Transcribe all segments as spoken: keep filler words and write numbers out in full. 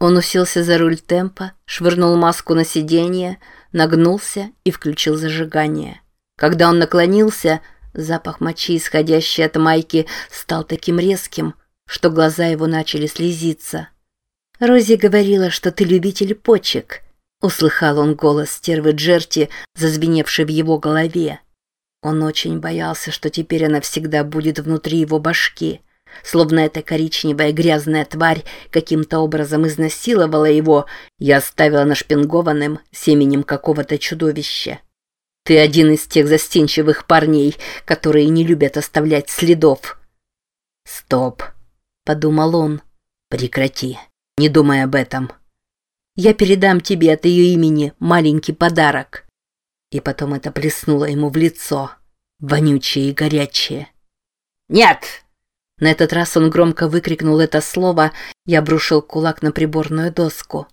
Он уселся за руль темпа, швырнул маску на сиденье, нагнулся и включил зажигание. Когда он наклонился, запах мочи, исходящий от майки, стал таким резким, что глаза его начали слезиться. «Рози говорила, что ты любитель почек», — услыхал он голос стервы Джерти, зазвеневший в его голове. Он очень боялся, что теперь она всегда будет внутри его башки, словно эта коричневая грязная тварь каким-то образом изнасиловала его и оставила нашпингованным семенем какого-то чудовища. «Ты один из тех застенчивых парней, которые не любят оставлять следов». «Стоп», — подумал он, — «прекрати, не думай об этом. Я передам тебе от ее имени маленький подарок». И потом это плеснуло ему в лицо, вонючее и горячее. «Нет!» На этот раз он громко выкрикнул это слово и обрушил кулак на приборную доску.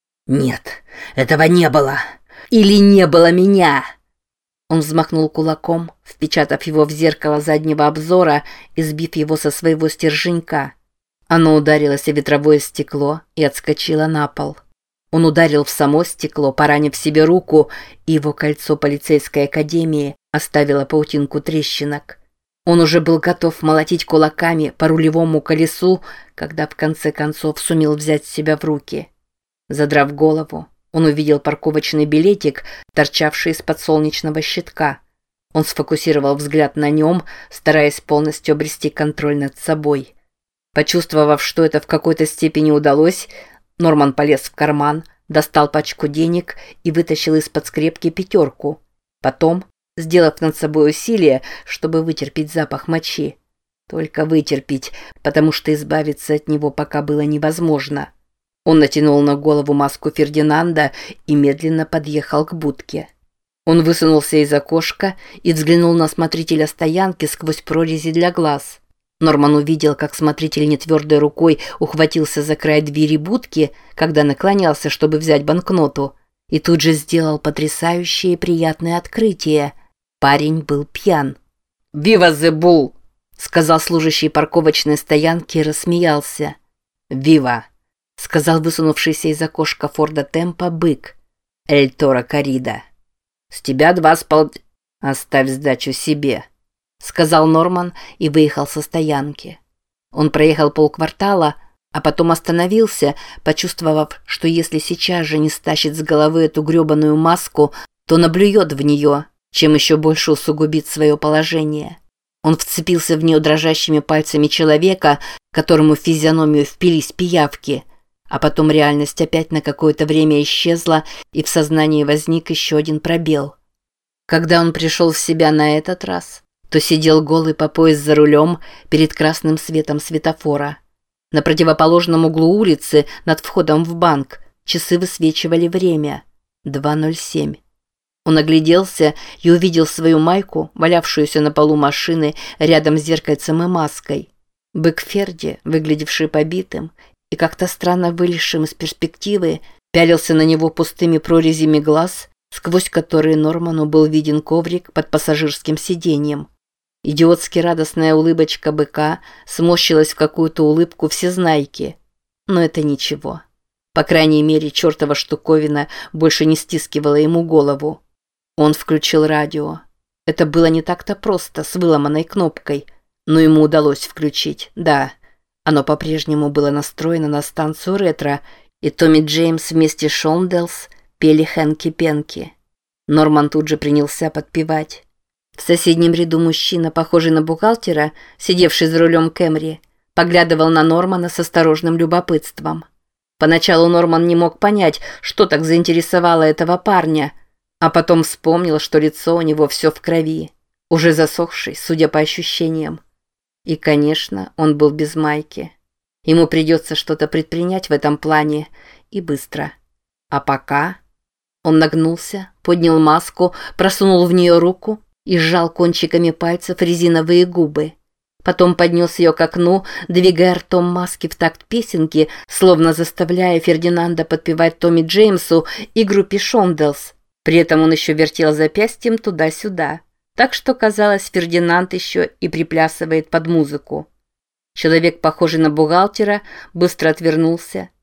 «Нет, этого не было! Или не было меня!» Он взмахнул кулаком, впечатав его в зеркало заднего обзора и сбив его со своего стерженька. Оно ударилось о ветровое стекло и отскочило на пол. Он ударил в само стекло, поранив себе руку, и его кольцо полицейской академии оставило паутинку трещинок. Он уже был готов молотить кулаками по рулевому колесу, когда в конце концов сумел взять себя в руки. Задрав голову, он увидел парковочный билетик, торчавший из-под солнечного щитка. Он сфокусировал взгляд на нем, стараясь полностью обрести контроль над собой. Почувствовав, что это в какой-то степени удалось, Норман полез в карман, достал пачку денег и вытащил из-под скрепки пятерку. Потом, сделав над собой усилие, чтобы вытерпеть запах мочи. Только вытерпеть, потому что избавиться от него пока было невозможно. Он натянул на голову маску Фердинанда и медленно подъехал к будке. Он высунулся из окошка и взглянул на смотрителя стоянки сквозь прорези для глаз. Норман увидел, как смотритель нетвердой рукой ухватился за край двери будки, когда наклонялся, чтобы взять банкноту, и тут же сделал потрясающее и приятное открытие. Парень был пьян. «Вива зе Булл!» — сказал служащий парковочной стоянки и рассмеялся. «Вива!» — сказал высунувшийся из окошка Форда Темпа бык. «Эль Торо Коррида. С тебя два с пол... Оставь сдачу себе», — сказал Норман и выехал со стоянки. Он проехал полквартала, а потом остановился, почувствовав, что если сейчас же не стащит с головы эту гребаную маску, то наблюет в нее, чем еще больше усугубит свое положение. Он вцепился в нее дрожащими пальцами человека, которому в физиономию впились пиявки, а потом реальность опять на какое-то время исчезла, и в сознании возник еще один пробел. Когда он пришел в себя на этот раз, то сидел голый по пояс за рулем перед красным светом светофора. На противоположном углу улицы, над входом в банк, часы высвечивали время – два ноль семь. Он огляделся и увидел свою майку, валявшуюся на полу машины рядом с зеркальцем и маской. Бык Ферди, выглядевший побитым и как-то странно вылезшим из перспективы, пялился на него пустыми прорезями глаз, сквозь которые Норману был виден коврик под пассажирским сиденьем. Идиотски радостная улыбочка быка сморщилась в какую-то улыбку всезнайки. Но это ничего. По крайней мере, чертова штуковина больше не стискивала ему голову. Он включил радио. Это было не так-то просто, с выломанной кнопкой, но ему удалось включить, да. Оно по-прежнему было настроено на станцию ретро, и Томми Джеймс вместе с Шонделс пели «Хэнки-пенки». Норман тут же принялся подпевать. В соседнем ряду мужчина, похожий на бухгалтера, сидевший за рулем Кэмри, поглядывал на Нормана с осторожным любопытством. Поначалу Норман не мог понять, что так заинтересовало этого парня, а потом вспомнил, что лицо у него все в крови, уже засохший, судя по ощущениям. И, конечно, он был без майки. Ему придется что-то предпринять в этом плане, и быстро. А пока... Он нагнулся, поднял маску, просунул в нее руку и сжал кончиками пальцев резиновые губы. Потом поднес ее к окну, двигая ртом маски в такт песенки, словно заставляя Фердинанда подпевать Томми Джеймсу и группе Шонделс. При этом он еще вертел запястьем туда-сюда. Так что, казалось, Фердинанд еще и приплясывает под музыку. Человек, похожий на бухгалтера, быстро отвернулся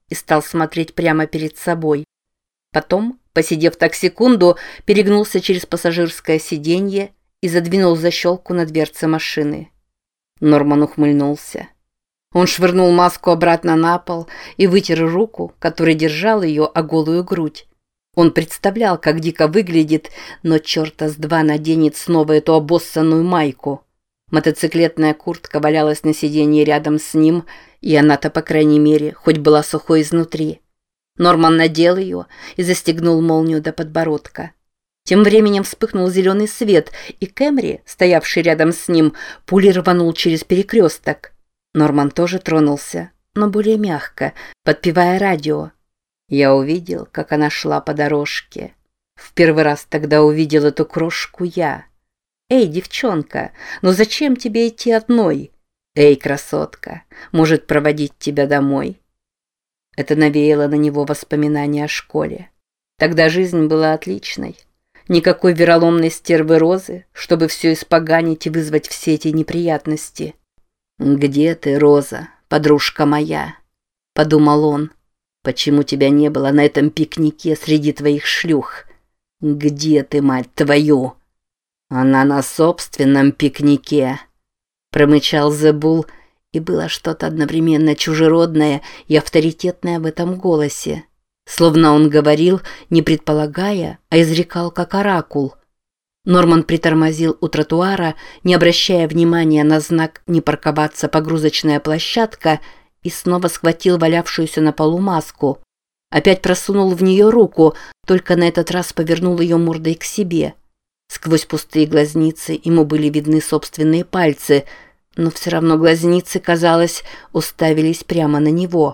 и стал смотреть прямо перед собой. Потом, посидев так секунду, перегнулся через пассажирское сиденье и задвинул защелку на дверце машины. Норман ухмыльнулся. Он швырнул маску обратно на пол и вытер руку, которой держал ее о голую грудь. Он представлял, как дико выглядит, но черта с два наденет снова эту обоссанную майку. Мотоциклетная куртка валялась на сиденье рядом с ним, и она-то, по крайней мере, хоть была сухой изнутри. Норман надел ее и застегнул молнию до подбородка. Тем временем вспыхнул зеленый свет, и Кэмри, стоявший рядом с ним, пулей рванул через перекресток. Норман тоже тронулся, но более мягко, подпевая радио. Я увидел, как она шла по дорожке. В первый раз тогда увидел эту крошку я. «Эй, девчонка, ну зачем тебе идти одной? Эй, красотка, может проводить тебя домой?» Это навеяло на него воспоминания о школе. Тогда жизнь была отличной. Никакой вероломной стервы Розы, чтобы все испоганить и вызвать все эти неприятности. «Где ты, Роза, подружка моя?» – подумал он. «Почему тебя не было на этом пикнике среди твоих шлюх? Где ты, мать твою?» «Она на собственном пикнике», – промычал Зебул, и было что-то одновременно чужеродное и авторитетное в этом голосе. Словно он говорил, не предполагая, а изрекал как оракул. Норман притормозил у тротуара, не обращая внимания на знак «Не парковаться, погрузочная площадка», и снова схватил валявшуюся на полу маску. Опять просунул в нее руку, только на этот раз повернул ее мордой к себе. Сквозь пустые глазницы ему были видны собственные пальцы, но все равно глазницы, казалось, уставились прямо на него.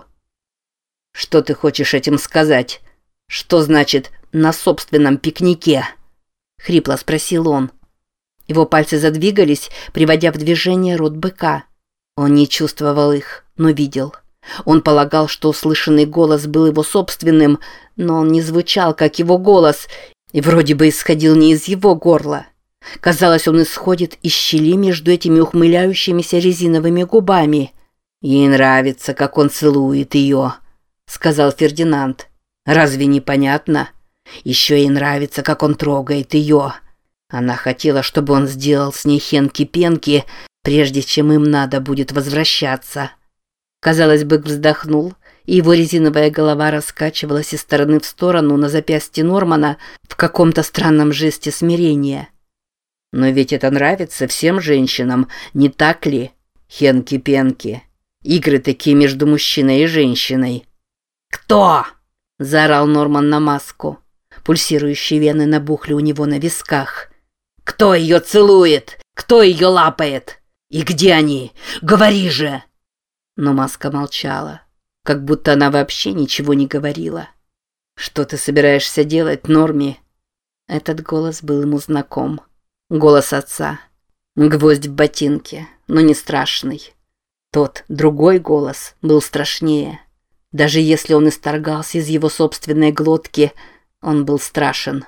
«Что ты хочешь этим сказать? Что значит «на собственном пикнике»?» — хрипло спросил он. Его пальцы задвигались, приводя в движение рот быка. Он не чувствовал их, но видел. Он полагал, что услышанный голос был его собственным, но он не звучал, как его голос, и вроде бы исходил не из его горла. Казалось, он исходит из щели между этими ухмыляющимися резиновыми губами. «Ей нравится, как он целует ее», — сказал Фердинанд. «Разве не понятно? Еще ей нравится, как он трогает ее. Она хотела, чтобы он сделал с ней хенки-пенки, прежде чем им надо будет возвращаться». Казалось, бык вздохнул, и его резиновая голова раскачивалась из стороны в сторону на запястье Нормана в каком-то странном жесте смирения. «Но ведь это нравится всем женщинам, не так ли? Хенки-пенки. Игры такие между мужчиной и женщиной». «Кто?» – заорал Норман на маску. Пульсирующие вены набухли у него на висках. «Кто ее целует? Кто ее лапает? И где они? Говори же!» Но маска молчала, как будто она вообще ничего не говорила. «Что ты собираешься делать, Норми?» Этот голос был ему знаком. Голос отца. Гвоздь в ботинке, но не страшный. Тот, другой голос, был страшнее. Даже если он исторгался из его собственной глотки, он был страшен.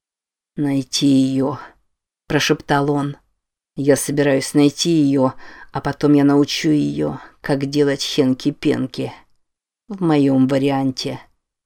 «Найти ее», – прошептал он. «Я собираюсь найти ее, а потом я научу ее, как делать хенки-пенки. В моем варианте».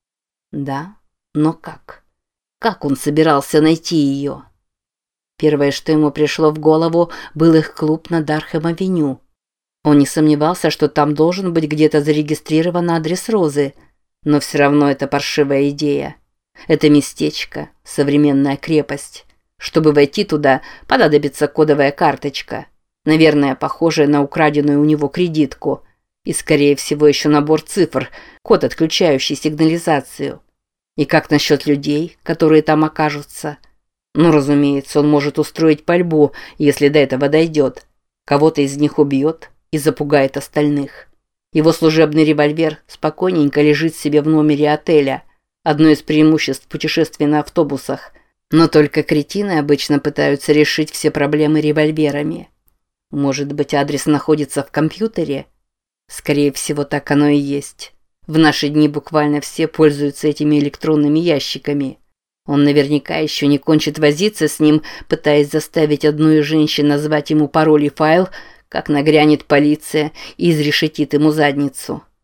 Да, но как? Как он собирался найти ее? Первое, что ему пришло в голову, был их клуб на Дархэм-авеню. Он не сомневался, что там должен быть где-то зарегистрирован адрес Розы, но все равно это паршивая идея. Это местечко, современная крепость. Чтобы войти туда, понадобится кодовая карточка, наверное, похожая на украденную у него кредитку, и, скорее всего, еще набор цифр, код, отключающий сигнализацию. И как насчет людей, которые там окажутся? Ну, разумеется, он может устроить пальбу, если до этого дойдет. Кого-то из них убьет и запугает остальных. Его служебный револьвер спокойненько лежит себе в номере отеля. Одно из преимуществ путешествий на автобусах. Но только кретины обычно пытаются решить все проблемы револьверами. Может быть, адрес находится в компьютере? Скорее всего, так оно и есть. В наши дни буквально все пользуются этими электронными ящиками. Он наверняка еще не кончит возиться с ним, пытаясь заставить одну из женщин назвать ему пароль и файл, как нагрянет полиция и изрешетит ему задницу.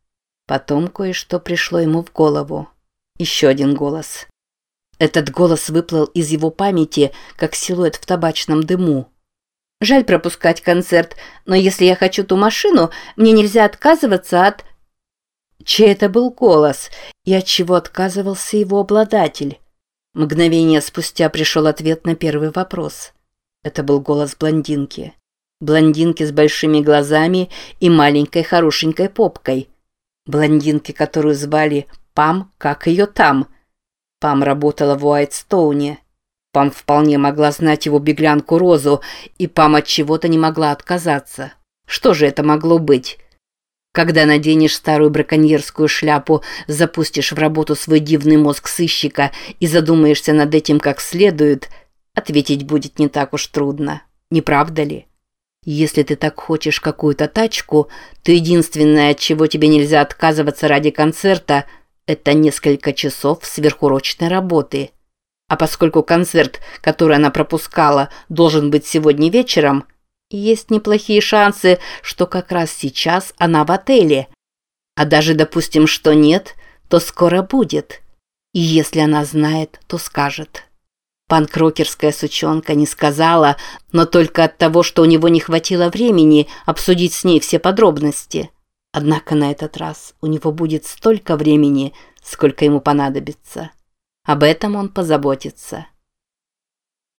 Потом кое-что пришло ему в голову. Еще один голос. Этот голос выплыл из его памяти, как силуэт в табачном дыму. «Жаль пропускать концерт, но если я хочу ту машину, мне нельзя отказываться от...» Чей это был голос, и от чего отказывался его обладатель? Мгновение спустя пришел ответ на первый вопрос. Это был голос блондинки. Блондинки с большими глазами и маленькой хорошенькой попкой. Блондинки, которую звали Пам, как ее там. Пам работала в Уайтстоуне. Пам вполне могла знать его беглянку Розу, и Пам от чего-то не могла отказаться. Что же это могло быть? Когда наденешь старую браконьерскую шляпу, запустишь в работу свой дивный мозг сыщика и задумаешься над этим как следует, ответить будет не так уж трудно, не правда ли? Если ты так хочешь какую-то тачку, то единственное, от чего тебе нельзя отказываться ради концерта, это несколько часов сверхурочной работы. А поскольку концерт, который она пропускала, должен быть сегодня вечером, есть неплохие шансы, что как раз сейчас она в отеле. А даже допустим, что нет, то скоро будет. И если она знает, то скажет. Панкрокерская сучонка не сказала, но только от того, что у него не хватило времени обсудить с ней все подробности. Однако на этот раз у него будет столько времени, сколько ему понадобится. Об этом он позаботится.